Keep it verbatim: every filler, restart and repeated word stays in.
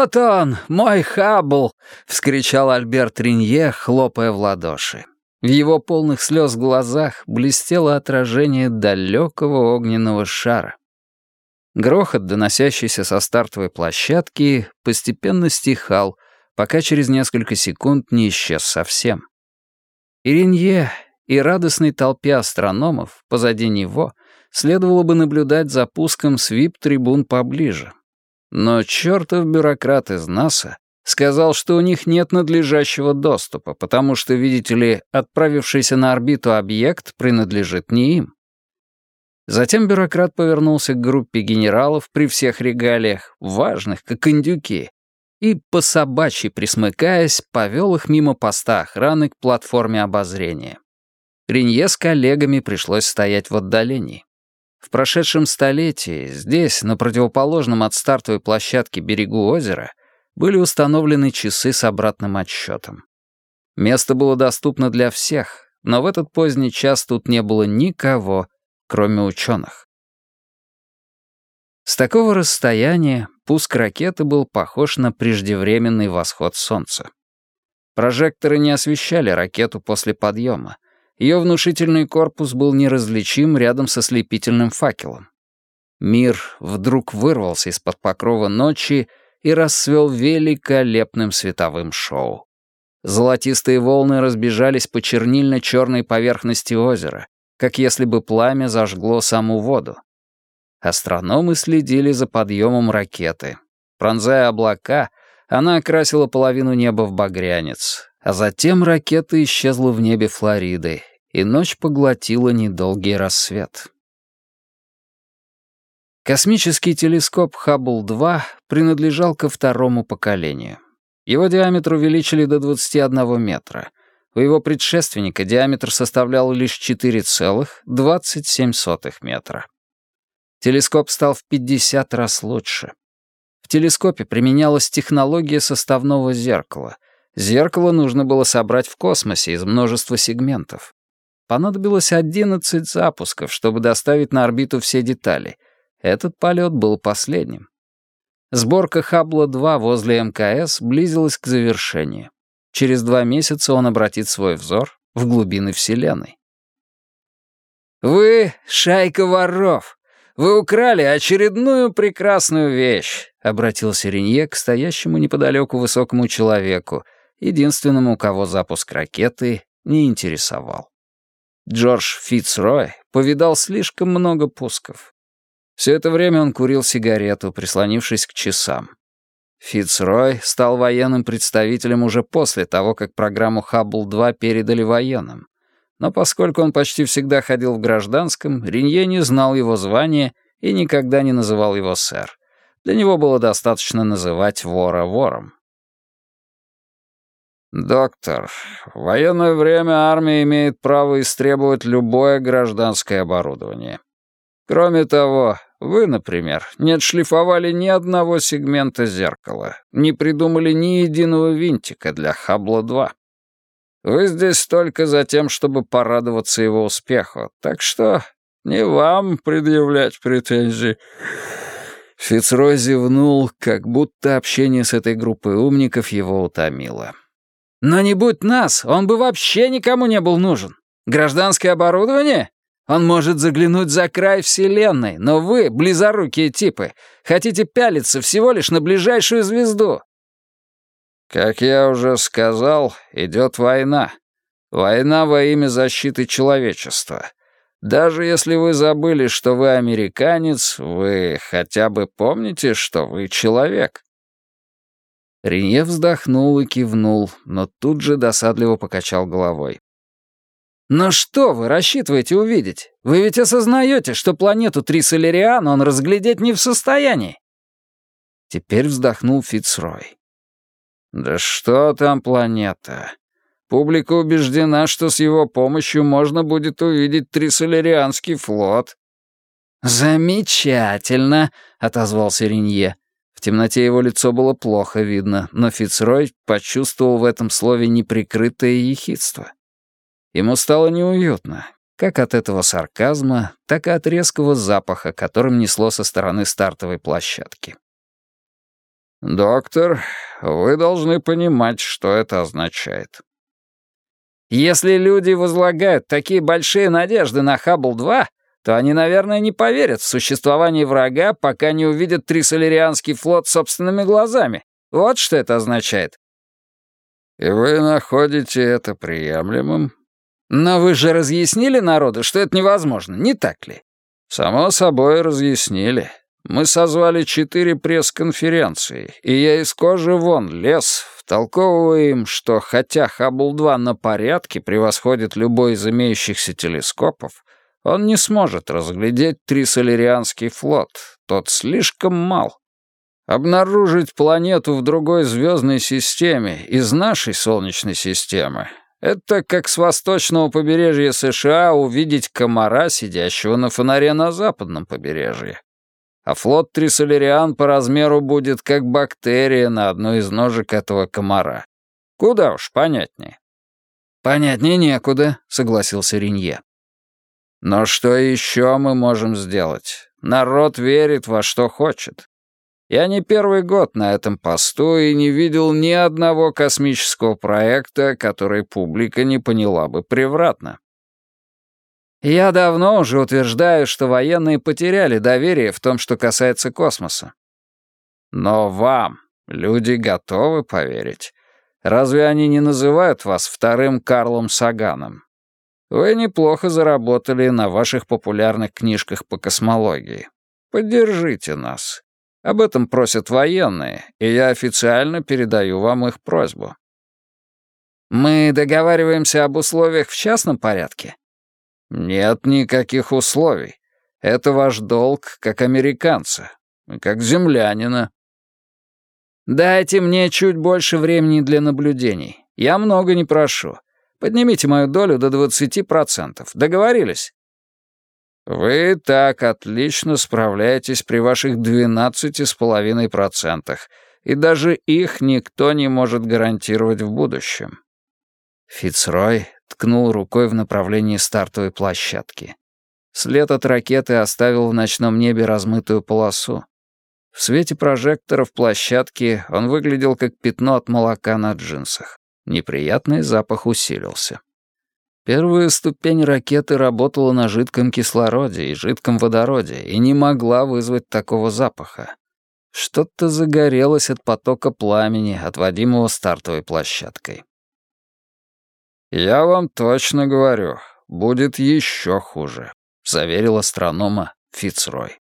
«Вот он, мой Хаббл!» — вскричал Альберт Ринье, хлопая в ладоши. В его полных слез глазах блестело отражение далекого огненного шара. Грохот, доносящийся со стартовой площадки, постепенно стихал, пока через несколько секунд не исчез совсем. И Ринье, и радостной толпе астрономов позади него следовало бы наблюдать за пуском с вип-трибун поближе. Но чертов бюрократ из НАСА сказал, что у них нет надлежащего доступа, потому что, видите ли, отправившийся на орбиту объект принадлежит не им. Затем бюрократ повернулся к группе генералов при всех регалиях, важных, как индюки, и, по собачьи присмыкаясь, повел их мимо поста охраны к платформе обозрения. Ринье с коллегами пришлось стоять в отдалении. В прошедшем столетии здесь, на противоположном от стартовой площадки берегу озера, были установлены часы с обратным отсчетом. Место было доступно для всех, но в этот поздний час тут не было никого, кроме ученых. С такого расстояния пуск ракеты был похож на преждевременный восход солнца. Прожекторы не освещали ракету после подъема. Ее внушительный корпус был неразличим рядом со слепительным факелом. Мир вдруг вырвался из-под покрова ночи и расцвел великолепным световым шоу. Золотистые волны разбежались по чернильно-черной поверхности озера, как если бы пламя зажгло саму воду. Астрономы следили за подъемом ракеты. Пронзая облака, она окрасила половину неба в багрянец, а затем ракета исчезла в небе Флориды, и ночь поглотила недолгий рассвет. Космический телескоп Хаббл-два принадлежал ко второму поколению. Его диаметр увеличили до двадцати одного метра. У его предшественника диаметр составлял лишь четыре целых двадцать семь сотых метра. Телескоп стал в пятьдесят раз лучше. В телескопе применялась технология составного зеркала. Зеркало нужно было собрать в космосе из множества сегментов. Понадобилось одиннадцать запусков, чтобы доставить на орбиту все детали. Этот полет был последним. Сборка Хаббла-два возле эм ка эс близилась к завершению. Через два месяца он обратит свой взор в глубины Вселенной. «Вы — шайка воров! Вы украли очередную прекрасную вещь!» — обратился Ринье к стоящему неподалеку высокому человеку, единственному, кого запуск ракеты не интересовал. Джордж Фицрой повидал слишком много пусков. Все это время он курил сигарету, прислонившись к часам. Фицрой стал военным представителем уже после того, как программу Хаббл-два передали военным. Но поскольку он почти всегда ходил в гражданском, Ринье не знал его звания и никогда не называл его сэр. Для него было достаточно называть вора вором. «Доктор, в военное время армия имеет право истребовать любое гражданское оборудование. Кроме того, вы, например, не отшлифовали ни одного сегмента зеркала, не придумали ни единого винтика для Хаббла-два. Вы здесь только за тем, чтобы порадоваться его успеху, так что не вам предъявлять претензии». Фицрой зевнул, как будто общение с этой группой умников его утомило. «Но не будь нас, он бы вообще никому не был нужен. Гражданское оборудование? Он может заглянуть за край Вселенной, но вы, близорукие типы, хотите пялиться всего лишь на ближайшую звезду». «Как я уже сказал, идет война. Война во имя защиты человечества. Даже если вы забыли, что вы американец, вы хотя бы помните, что вы человек». Ринье вздохнул и кивнул, но тут же досадливо покачал головой. «Но что вы рассчитываете увидеть? Вы ведь осознаете, что планету Трисолериан он разглядеть не в состоянии». Теперь вздохнул Фицрой. «Да что там планета? Публика убеждена, что с его помощью можно будет увидеть Трисолерианский флот». «Замечательно», — отозвался Ринье. В темноте его лицо было плохо видно, но Фицрой почувствовал в этом слове неприкрытое ехидство. Ему стало неуютно, как от этого сарказма, так и от резкого запаха, которым несло со стороны стартовой площадки. «Доктор, вы должны понимать, что это означает». «Если люди возлагают такие большие надежды на Хаббл-два, то они, наверное, не поверят в существование врага, пока не увидят Трисолерианский флот собственными глазами. Вот что это означает». «И вы находите это приемлемым?» «Но вы же разъяснили народу, что это невозможно, не так ли?» «Само собой разъяснили. Мы созвали четыре пресс-конференции, и я из кожи вон лез, втолковывая им, что хотя Хаббл-два на порядке превосходит любой из имеющихся телескопов, он не сможет разглядеть Трисолерианский флот, тот слишком мал. Обнаружить планету в другой звездной системе из нашей Солнечной системы — это как с восточного побережья США увидеть комара, сидящего на фонаре на западном побережье. А флот Трисолериан по размеру будет как бактерия на одной из ножек этого комара. Куда уж понятнее». «Понятнее некуда», — согласился Ринье. «Но что еще мы можем сделать? Народ верит во что хочет. Я не первый год на этом посту и не видел ни одного космического проекта, который публика не поняла бы превратно». «Я давно уже утверждаю, что военные потеряли доверие в том, что касается космоса». «Но вам люди готовы поверить. Разве они не называют вас вторым Карлом Саганом? Вы неплохо заработали на ваших популярных книжках по космологии. Поддержите нас. Об этом просят военные, и я официально передаю вам их просьбу». «Мы договариваемся об условиях в частном порядке?» «Нет никаких условий. Это ваш долг как американца, как землянина». «Дайте мне чуть больше времени для наблюдений. Я много не прошу. Поднимите мою долю до двадцати процентов. Договорились?» «Вы так отлично справляетесь при ваших двенадцати с половиной процентах, и даже их никто не может гарантировать в будущем». Фицрой ткнул рукой в направлении стартовой площадки. След от ракеты оставил в ночном небе размытую полосу. В свете прожекторов площадки он выглядел как пятно от молока на джинсах. Неприятный запах усилился. Первая ступень ракеты работала на жидком кислороде и жидком водороде и не могла вызвать такого запаха. Что-то загорелось от потока пламени, отводимого стартовой площадкой. «Я вам точно говорю, будет еще хуже», — заверил астронома Фицрой.